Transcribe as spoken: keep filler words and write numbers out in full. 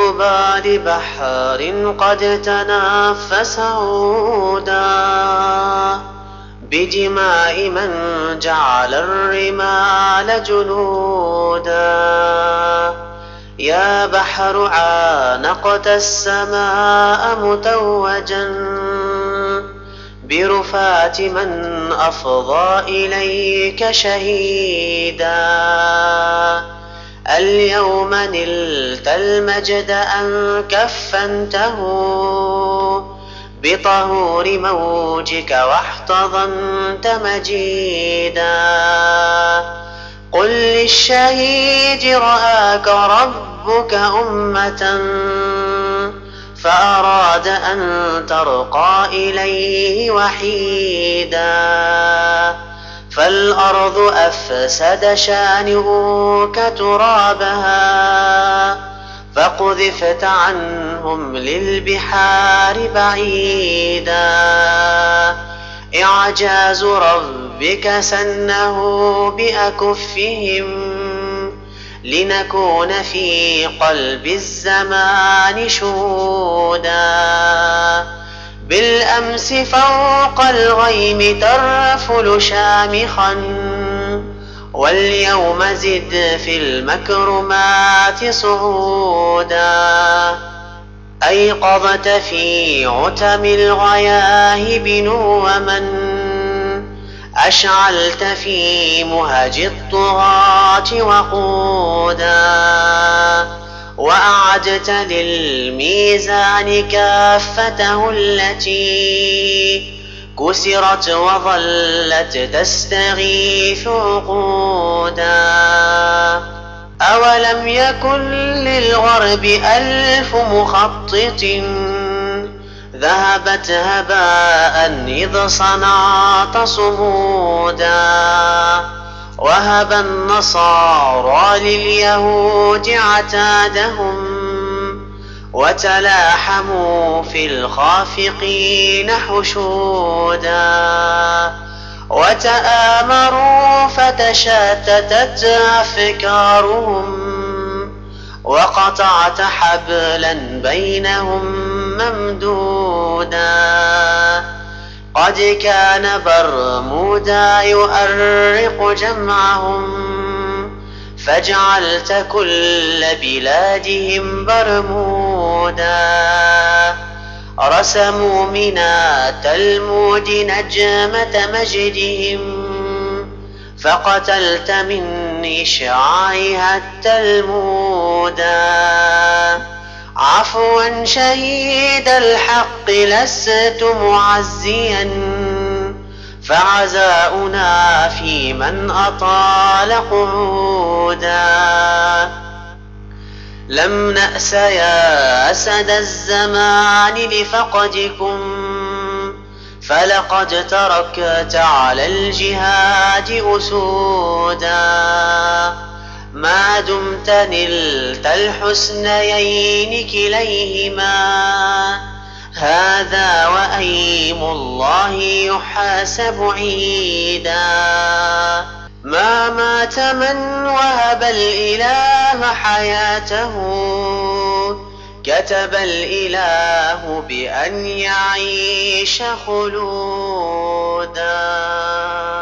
طوبى لبحر قد تنفس عودا بدماء من جعل الرمال جنودا. يا بحر عانقت السماء متوجا برفات من أفضى إليك شهيدا. اليوم نلت المجد أن كفنته بطهور موجك واحتضنت مجيدا. قل للشهيد رآك ربك أمة فأراد أن ترقى إليه وحيدا. فالأرض أفسد شانئك ترابها فقذفت عنهم للبحار بعيدا. إعجاز ربك سنه بأكفهم لنكون في قلب الزمان شهودا. بالأمس فوق الغيم ترفل شامخا واليوم زد في المكرمات صعودا. أيقظت في عتم الغياهب نوما أشعلت في مهج الطغاة وقودا. وأعدت للميزان كافته التي كسرت وظلت تستغيث عقودا. أولم يكن للغرب ألف مخطط ذهبت هباء إذ صنعت صمودا. وهب النصارى لليهود عتادهم وتلاحموا في الخافقين حشودا. وتآمروا فتشتتت أفكارهم وقطعت حبلا بينهم ممدودا. قد كان برمودا يؤرق جمعهم فجعلت كل بلادهم برمودا. رسموا من التلمود نجمة مجدهم فقتلت من إشعاعها التلمودا. عفوا شهيد الحق لست معزيا فعزاؤنا في من أطال قعودا. لم نأس يا أسد الزمان لفقدكم فلقد تركت على الجهاد أسودا. ما دمت نلت الحسنيين كليهما هذا وأيم الله يحاسب عيدا. ما مات من وهب الإله حياته كتب الإله بأن يعيش خلودا.